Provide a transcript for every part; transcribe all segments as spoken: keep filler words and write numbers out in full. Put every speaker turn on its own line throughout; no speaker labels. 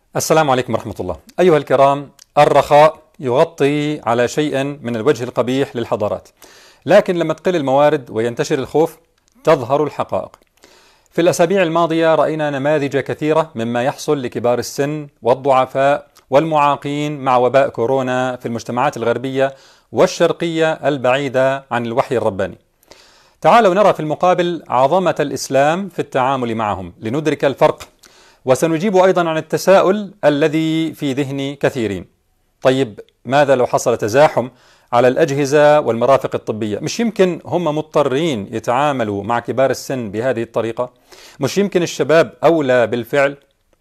السلام عليكم ورحمة الله. أيها الكرام، الرخاء يغطي على شيء من الوجه القبيح للحضارات، لكن لما تقل الموارد وينتشر الخوف تظهر الحقائق. في الأسابيع الماضية رأينا نماذج كثيرة مما يحصل لكبار السن والضعفاء والمعاقين مع وباء كورونا في المجتمعات الغربية والشرقية البعيدة عن الوحي الرباني. تعالوا نرى في المقابل عظمة الإسلام في التعامل معهم لندرك الفرق، وسنجيب أيضا عن التساؤل الذي في ذهن كثيرين. طيب ماذا لو حصل تزاحم على الأجهزة والمرافق الطبية؟ مش يمكن هم مضطرين يتعاملوا مع كبار السن بهذه الطريقة؟ مش يمكن الشباب أولى بالفعل؟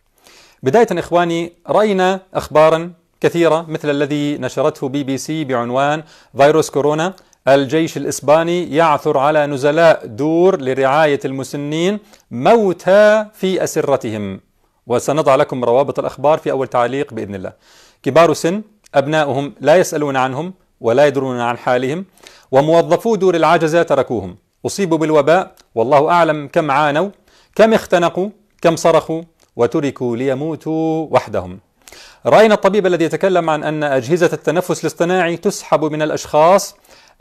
بداية إخواني، رأينا أخبارا كثيرة مثل الذي نشرته بي بي سي بعنوان فيروس كورونا، الجيش الإسباني يعثر على نزلاء دور لرعاية المسنين موتى في أسرتهم. وسنضع لكم روابط الأخبار في أول تعليق بإذن الله. كبار سن، أبنائهم لا يسألون عنهم ولا يدرون عن حالهم، وموظفو دور العجزة تركوهم. أصيبوا بالوباء والله أعلم كم عانوا، كم اختنقوا، كم صرخوا، وتركوا ليموتوا وحدهم. رأينا الطبيب الذي يتكلم عن أن أجهزة التنفس الاصطناعي تسحب من الأشخاص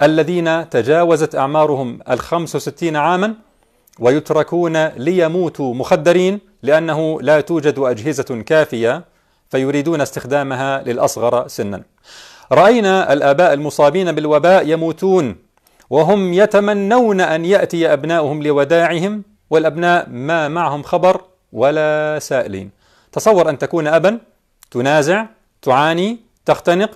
الذين تجاوزت أعمارهم الخمس وستين عاما ويتركون ليموتوا مخدرين لأنه لا توجد أجهزة كافية فيريدون استخدامها للأصغر سنا. رأينا الآباء المصابين بالوباء يموتون وهم يتمنون أن يأتي أبناؤهم لوداعهم، والأبناء ما معهم خبر ولا سائلين. تصور أن تكون أبا تنازع، تعاني، تختنق،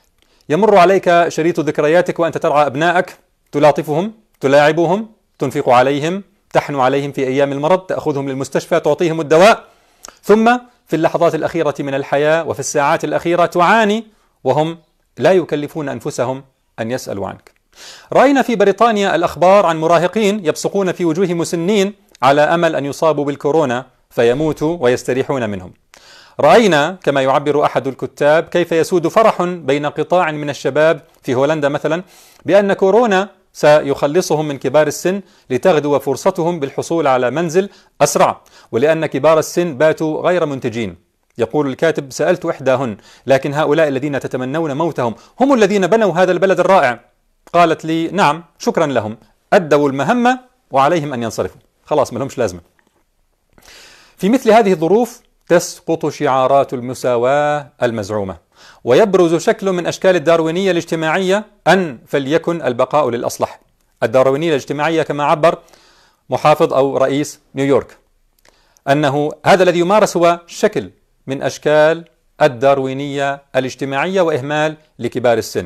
يمر عليك شريط ذكرياتك وأنت ترعى أبنائك، تلاطفهم، تلاعبهم، تنفق عليهم، تحنو عليهم في أيام المرض، تأخذهم للمستشفى، تعطيهم الدواء، ثم في اللحظات الأخيرة من الحياة وفي الساعات الأخيرة تعاني وهم لا يكلفون أنفسهم أن يسألوا عنك. رأينا في بريطانيا الأخبار عن مراهقين يبصقون في وجوه مسنين على أمل أن يصابوا بالكورونا فيموتوا ويستريحون منهم. رأينا كما يعبر أحد الكتاب كيف يسود فرح بين قطاع من الشباب في هولندا مثلا بأن كورونا سيخلصهم من كبار السن لتغدو فرصتهم بالحصول على منزل أسرع، ولأن كبار السن باتوا غير منتجين. يقول الكاتب: سألت إحداهن: لكن هؤلاء الذين تتمنون موتهم هم الذين بنوا هذا البلد الرائع؟ قالت لي: نعم، شكرا لهم، أدوا المهمة وعليهم أن ينصرفوا، خلاص ما لهمش لازمة. في مثل هذه الظروف تسقط شعارات المساواة المزعومة، ويبرز شكل من أشكال الداروينية الاجتماعية أن فليكن البقاء للأصلح. الداروينية الاجتماعية كما عبر محافظ أو رئيس نيويورك أنه هذا الذي يمارس هو شكل من أشكال الداروينية الاجتماعية وإهمال لكبار السن.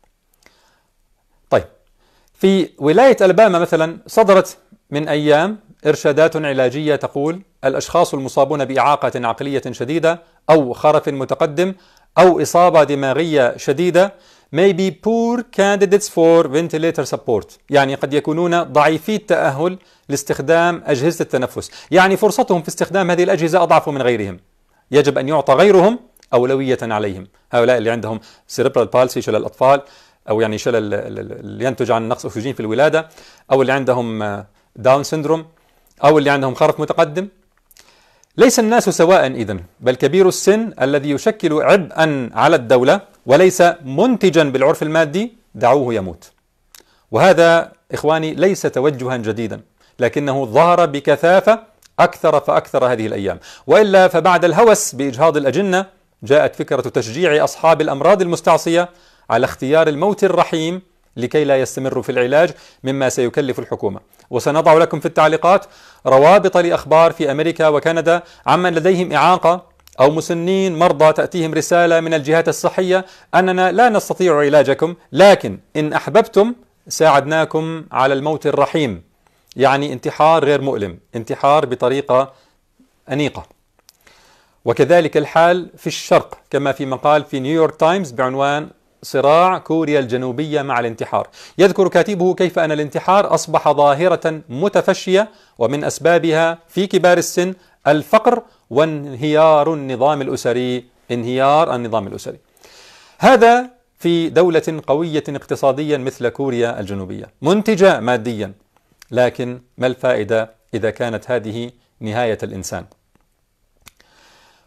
طيب، في ولاية ألاباما مثلا صدرت من أيام إرشادات علاجية تقول: الأشخاص المصابون بإعاقة عقلية شديدة أو خرف متقدم أو إصابة دماغية شديدة may be poor candidates for ventilator support، يعني قد يكونون ضعيفي التأهل لاستخدام أجهزة التنفس، يعني فرصتهم في استخدام هذه الأجهزة أضعف من غيرهم، يجب أن يعطى غيرهم أولوية عليهم. هؤلاء اللي عندهم cerebral palsy، شلل الأطفال، أو يعني شلل اللي ينتج عن نقص أكسجين في الولادة، أو اللي عندهم داون سيندروم، أو اللي عندهم خرف متقدم. ليس الناس سواء إذن، بل كبير السن الذي يشكل عبئا على الدولة وليس منتجا بالعرف المادي دعوه يموت. وهذا إخواني ليس توجها جديدا، لكنه ظهر بكثافة أكثر فأكثر هذه الأيام. وإلا فبعد الهوس بإجهاض الأجنة جاءت فكرة تشجيع أصحاب الأمراض المستعصية على اختيار الموت الرحيم لكي لا يستمروا في العلاج، مما سيكلف الحكومة. وسنضع لكم في التعليقات روابط لأخبار في أمريكا وكندا عمن لديهم إعاقة أو مسنين مرضى تأتيهم رسالة من الجهات الصحية أننا لا نستطيع علاجكم، لكن إن أحببتم ساعدناكم على الموت الرحيم، يعني انتحار غير مؤلم، انتحار بطريقة أنيقة. وكذلك الحال في الشرق، كما في مقال في نيويورك تايمز بعنوان صراع كوريا الجنوبية مع الانتحار. يذكر كاتبه كيف أن الانتحار أصبح ظاهرة متفشية، ومن أسبابها في كبار السن الفقر وانهيار النظام الأسري، انهيار النظام الأسري. هذا في دولة قوية اقتصاديا مثل كوريا الجنوبية، منتجة ماديا، لكن ما الفائدة إذا كانت هذه نهاية الإنسان؟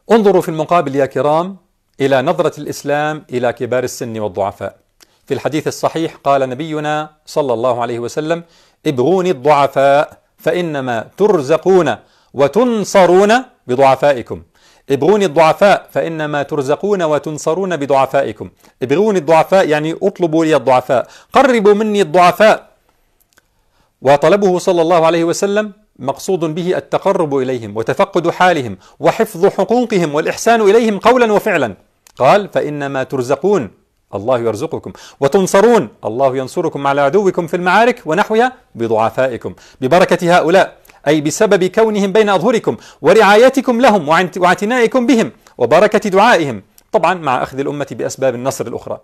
انظروا في المقابل يا كرام إلى نظرة الإسلام إلى كبار السن والضعفاء. في الحديث الصحيح قال نبينا صلى الله عليه وسلم: ابغوني الضعفاء فإنما ترزقون وتنصرون بضعفائكم. ابغوني الضعفاء فإنما ترزقون وتنصرون بضعفائكم. ابغوني الضعفاء يعني اطلبوا لي الضعفاء، قربوا مني الضعفاء. وطلبه صلى الله عليه وسلم مقصود به التقرب إليهم وتفقد حالهم وحفظ حقوقهم والإحسان إليهم قولا وفعلا. قال: فإنما ترزقون، الله يرزقكم، وتنصرون، الله ينصركم على عدوكم في المعارك ونحوها بضعفائكم، ببركة هؤلاء، أي بسبب كونهم بين أظهركم ورعايتكم لهم واعتنائكم بهم وبركة دعائهم، طبعا مع أخذ الأمة بأسباب النصر الأخرى.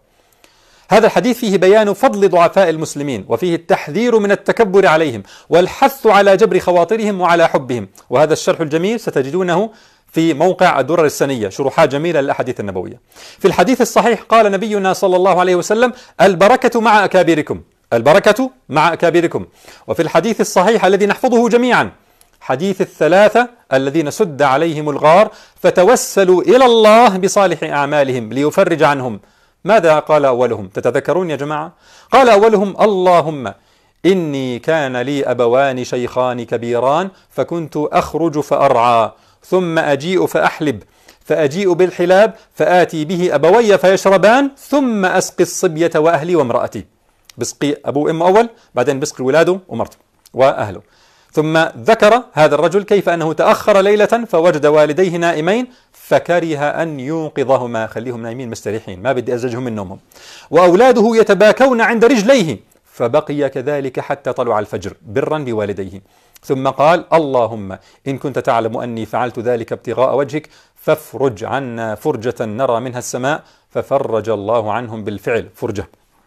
هذا الحديث فيه بيان فضل ضعفاء المسلمين، وفيه التحذير من التكبر عليهم والحث على جبر خواطرهم وعلى حبهم. وهذا الشرح الجميل ستجدونه في موقع الدرر السنية، شروحات جميلة للأحاديث النبوية. في الحديث الصحيح قال نبينا صلى الله عليه وسلم: البركة مع أكابركم، البركة مع أكابركم. وفي الحديث الصحيح الذي نحفظه جميعا، حديث الثلاثة الذين سد عليهم الغار فتوسلوا إلى الله بصالح أعمالهم ليفرج عنهم، ماذا قال أولهم؟ تتذكرون يا جماعة؟ قال أولهم: اللهم إني كان لي أبوان شيخان كبيران فكنت أخرج فأرعى، ثم أجيء فأحلب، فأجيء بالحلاب فآتي به أبوي فيشربان، ثم أسقي الصبية وأهلي وامرأتي. بسقي أبو أم أول، بعدين بسقي ولاده ومرته وأهله. ثم ذكر هذا الرجل كيف أنه تأخر ليلة فوجد والديه نائمين فكره أن يوقظهما، خليهم نايمين مستريحين، ما بدي أزعجهم من نومهم، وأولاده يتباكون عند رجليه فبقي كذلك حتى طلع الفجر برا بوالديه. ثم قال: اللهم إن كنت تعلم أني فعلت ذلك ابتغاء وجهك فافرج عنا فرجة نرى منها السماء، ففرج الله عنهم بالفعل فرجة،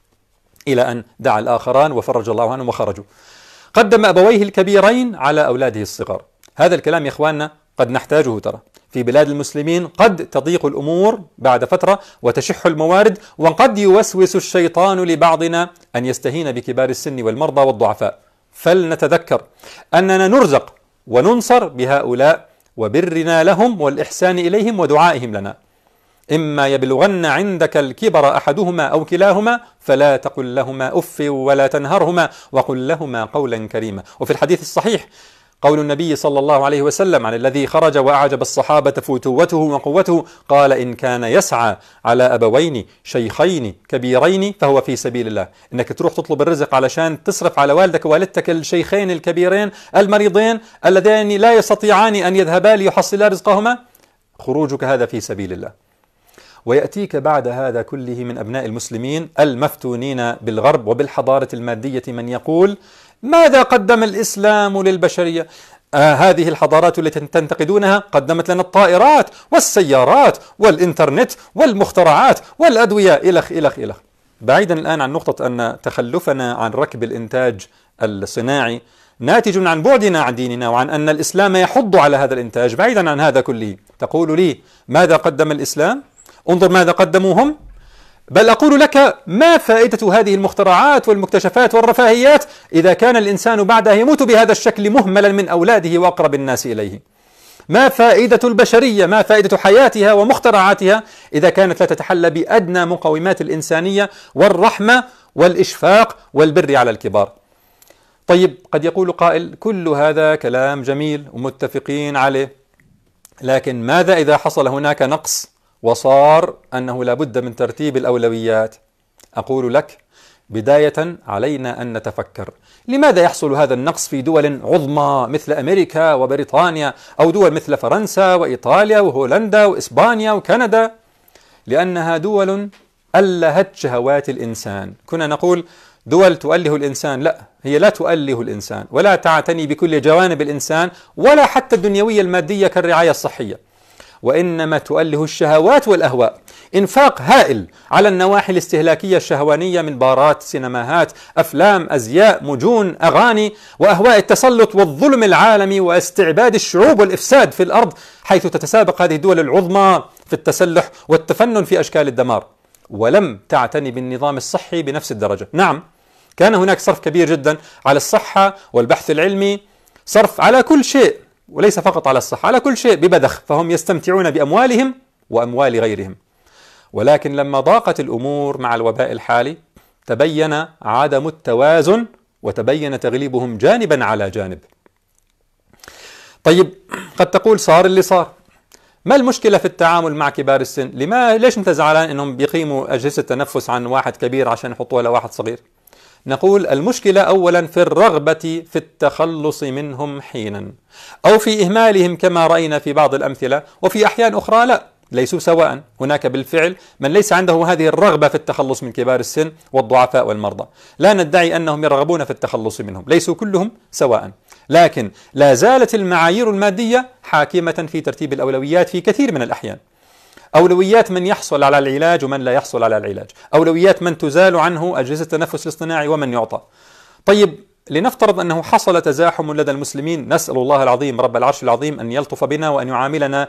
إلى أن دعا الآخران وفرج الله عنهم وخرجوا. قدم أبويه الكبيرين على أولاده الصغار. هذا الكلام يا إخواننا قد نحتاجه، ترى في بلاد المسلمين قد تضيق الأمور بعد فترة وتشح الموارد، وقد يوسوس الشيطان لبعضنا أن يستهين بكبار السن والمرضى والضعفاء. فلنتذكر أننا نرزق وننصر بهؤلاء وبرنا لهم والإحسان إليهم ودعائهم لنا. إما يبلغن عندك الكبر أحدهما أو كلاهما فلا تقل لهما أف ولا تنهرهما وقل لهما قولا كريما. وفي الحديث الصحيح قول النبي صلى الله عليه وسلم عن الذي خرج وأعجب الصحابة فتوته وقوته، قال: إن كان يسعى على أبوين شيخين كبيرين فهو في سبيل الله. إنك تروح تطلب الرزق علشان تصرف على والدك ووالدتك الشيخين الكبيرين المريضين اللذين لا يستطيعان أن يذهبا ليحصلا رزقهما، خروجك هذا في سبيل الله. ويأتيك بعد هذا كله من أبناء المسلمين المفتونين بالغرب وبالحضارة المادية من يقول: ماذا قدم الإسلام للبشرية؟ آه هذه الحضارات التي تنتقدونها قدمت لنا الطائرات والسيارات والإنترنت والمخترعات والأدوية إلخ إلخ إلخ. بعيدا الآن عن نقطة أن تخلفنا عن ركب الإنتاج الصناعي ناتج عن بعدنا عن ديننا وعن أن الإسلام يحض على هذا الإنتاج، بعيدا عن هذا كله تقول لي ماذا قدم الإسلام؟ انظر ماذا قدموا هم. بل أقول لك: ما فائدة هذه المخترعات والمكتشفات والرفاهيات إذا كان الإنسان بعدها يموت بهذا الشكل مهملا من أولاده وأقرب الناس إليه؟ ما فائدة البشرية، ما فائدة حياتها ومخترعاتها إذا كانت لا تتحلى بأدنى مقومات الإنسانية والرحمة والإشفاق والبر على الكبار؟ طيب، قد يقول قائل: كل هذا كلام جميل ومتفقين عليه، لكن ماذا إذا حصل هناك نقص وصار أنه لا بد من ترتيب الأولويات؟ أقول لك: بداية علينا أن نتفكر لماذا يحصل هذا النقص في دول عظمى مثل أمريكا وبريطانيا، أو دول مثل فرنسا وإيطاليا وهولندا وإسبانيا وكندا؟ لأنها دول ألهت شهوات الإنسان. كنا نقول دول تؤله الإنسان، لا، هي لا تؤله الإنسان ولا تعتني بكل جوانب الإنسان ولا حتى الدنيوية المادية كالرعاية الصحية، وإنما تؤله الشهوات والأهواء. إنفاق هائل على النواحي الاستهلاكية الشهوانية من بارات، سينماهات، أفلام، أزياء، مجون، أغاني، وأهواء التسلط والظلم العالمي واستعباد الشعوب والإفساد في الأرض، حيث تتسابق هذه الدول العظمى في التسلح والتفنن في أشكال الدمار، ولم تعتني بالنظام الصحي بنفس الدرجة. نعم، كان هناك صرف كبير جدا على الصحة والبحث العلمي، صرف على كل شيء، وليس فقط على الصحة، على كل شيء ببذخ، فهم يستمتعون بأموالهم وأموال غيرهم. ولكن لما ضاقت الأمور مع الوباء الحالي تبين عدم التوازن وتبين تغليبهم جانبا على جانب. طيب قد تقول صار اللي صار، ما المشكلة في التعامل مع كبار السن؟ لما ليش انت زعلان انهم بيقيموا أجهزة تنفس عن واحد كبير عشان يحطوها لواحد صغير؟ نقول المشكلة أولا في الرغبة في التخلص منهم حينا، أو في إهمالهم كما رأينا في بعض الأمثلة، وفي أحيان أخرى لا، ليسوا سواء. هناك بالفعل من ليس عنده هذه الرغبة في التخلص من كبار السن والضعفاء والمرضى. لا ندعي أنهم يرغبون في التخلص منهم، ليسوا كلهم سواء، لكن لا زالت المعايير المادية حاكمة في ترتيب الأولويات في كثير من الأحيان. أولويات من يحصل على العلاج ومن لا يحصل على العلاج، أولويات من تزال عنه أجهزة التنفس الاصطناعي ومن يعطى. طيب لنفترض أنه حصل تزاحم لدى المسلمين، نسأل الله العظيم رب العرش العظيم أن يلطف بنا وأن يعاملنا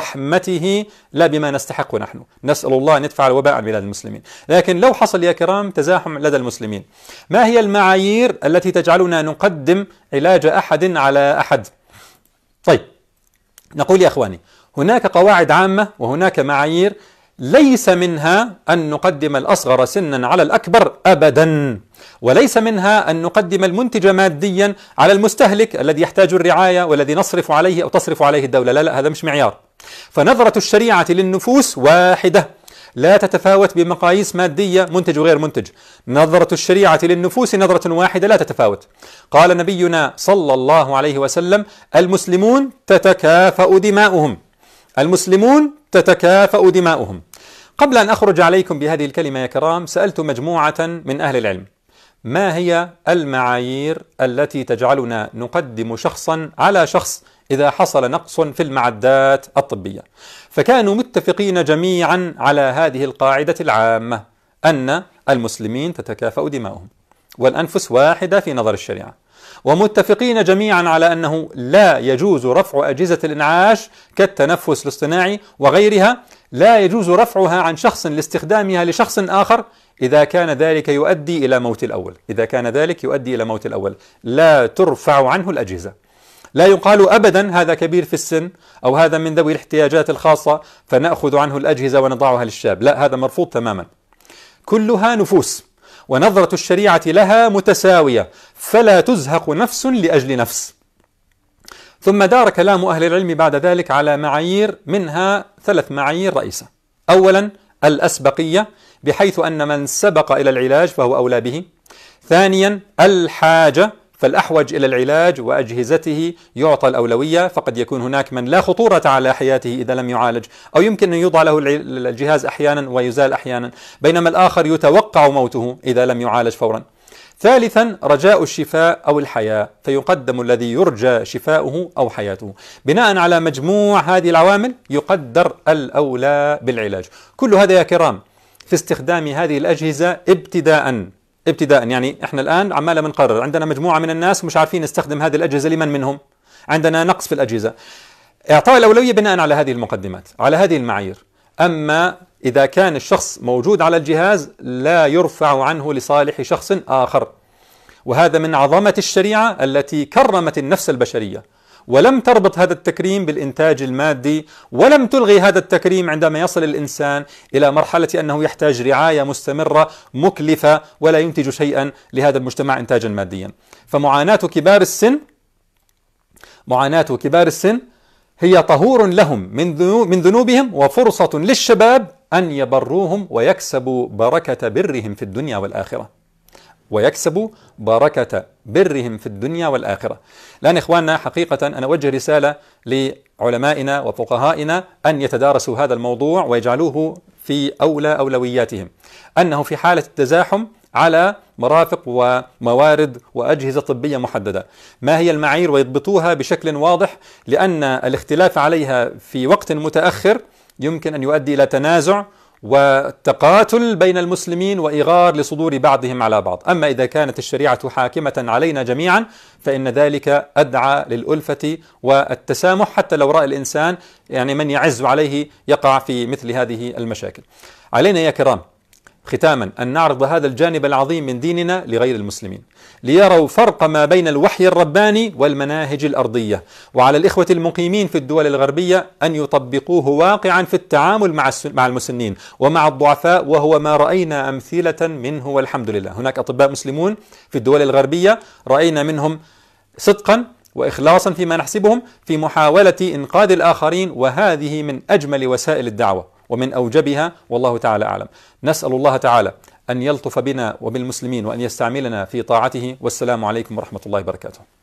برحمته لا بما نستحق نحن، نسأل الله أن يدفع الوباء عن بلاد المسلمين. لكن لو حصل يا كرام تزاحم لدى المسلمين، ما هي المعايير التي تجعلنا نقدم علاج أحد على أحد؟ طيب نقول يا أخواني، هناك قواعد عامة وهناك معايير ليس منها أن نقدم الأصغر سنا على الأكبر أبدا، وليس منها أن نقدم المنتج ماديا على المستهلك الذي يحتاج الرعاية والذي نصرف عليه أو تصرف عليه الدولة. لا لا، هذا مش معيار. فنظرة الشريعة للنفوس واحدة لا تتفاوت بمقاييس مادية منتج وغير منتج. نظرة الشريعة للنفوس نظرة واحدة لا تتفاوت. قال نبينا صلى الله عليه وسلم: المسلمون تتكافأ دماؤهم، المسلمون تتكافأ دماؤهم. قبل أن أخرج عليكم بهذه الكلمة يا كرام، سألت مجموعة من أهل العلم: ما هي المعايير التي تجعلنا نقدم شخصا على شخص إذا حصل نقص في المعدات الطبية؟ فكانوا متفقين جميعا على هذه القاعدة العامة، أن المسلمين تتكافأ دماؤهم والأنفس واحدة في نظر الشريعة، ومتفقين جميعا على أنه لا يجوز رفع أجهزة الإنعاش كالتنفس الاصطناعي وغيرها، لا يجوز رفعها عن شخص لاستخدامها لشخص آخر إذا كان ذلك يؤدي إلى موت الأول، إذا كان ذلك يؤدي إلى موت الأول لا ترفع عنه الأجهزة. لا يقال أبدا هذا كبير في السن أو هذا من ذوي الاحتياجات الخاصة فنأخذ عنه الأجهزة ونضعها للشاب، لا، هذا مرفوض تماما. كلها نفوس، ونظرة الشريعة لها متساوية، فلا تزهق نفس لأجل نفس. ثم دار كلام أهل العلم بعد ذلك على معايير، منها ثلاث معايير رئيسة. أولا الأسبقية، بحيث أن من سبق إلى العلاج فهو أولى به. ثانيا الحاجة، فالأحوج إلى العلاج وأجهزته يعطى الأولوية، فقد يكون هناك من لا خطورة على حياته إذا لم يعالج، أو يمكن أن يوضع له الجهاز أحيانا ويزال أحيانا، بينما الآخر يتوقع موته إذا لم يعالج فورا. ثالثا رجاء الشفاء أو الحياة، فيقدم الذي يرجى شفاؤه أو حياته. بناء على مجموع هذه العوامل يقدر الأولى بالعلاج. كل هذا يا كرام في استخدام هذه الأجهزة ابتداء ابتداء يعني احنا الآن عمالة بنقرر، عندنا مجموعة من الناس مش عارفين نستخدم هذه الأجهزة، لمن منهم؟ عندنا نقص في الأجهزة. إعطاء الأولوية بناء على هذه المقدمات، على هذه المعايير. أما إذا كان الشخص موجود على الجهاز لا يرفع عنه لصالح شخص آخر، وهذا من عظمة الشريعة التي كرمت النفس البشرية، ولم تربط هذا التكريم بالإنتاج المادي، ولم تلغي هذا التكريم عندما يصل الإنسان إلى مرحلة أنه يحتاج رعاية مستمرة مكلفة ولا ينتج شيئا لهذا المجتمع إنتاجا ماديا. فمعاناة كبار السن معاناة كبار السن هي طهور لهم من ذنوبهم وفرصة للشباب أن يبروهم ويكسبوا بركة برهم في الدنيا والآخرة ويكسبوا بركة برهم في الدنيا والآخرة. الآن إخواننا حقيقة أنا أوجه رسالة لعلمائنا وفقهائنا أن يتدارسوا هذا الموضوع ويجعلوه في أولى أولوياتهم، أنه في حالة التزاحم على مرافق وموارد وأجهزة طبية محددة ما هي المعايير ويضبطوها بشكل واضح، لأن الاختلاف عليها في وقت متأخر يمكن أن يؤدي إلى تنازع وتقاتل بين المسلمين وإغار لصدور بعضهم على بعض. أما إذا كانت الشريعة حاكمة علينا جميعا فإن ذلك أدعى للألفة والتسامح، حتى لو رأى الإنسان يعني من يعز عليه يقع في مثل هذه المشاكل. علينا يا كرام ختاما أن نعرض هذا الجانب العظيم من ديننا لغير المسلمين ليروا فرق ما بين الوحي الرباني والمناهج الأرضية، وعلى الإخوة المقيمين في الدول الغربية أن يطبقوه واقعا في التعامل مع مع المسنين ومع الضعفاء، وهو ما رأينا أمثلة منه والحمد لله. هناك أطباء مسلمون في الدول الغربية رأينا منهم صدقا وإخلاصا فيما نحسبهم في محاولة إنقاذ الآخرين، وهذه من أجمل وسائل الدعوة ومن أوجبها، والله تعالى أعلم. نسأل الله تعالى أن يلطف بنا وبالمسلمين وأن يستعملنا في طاعته، والسلام عليكم ورحمة الله وبركاته.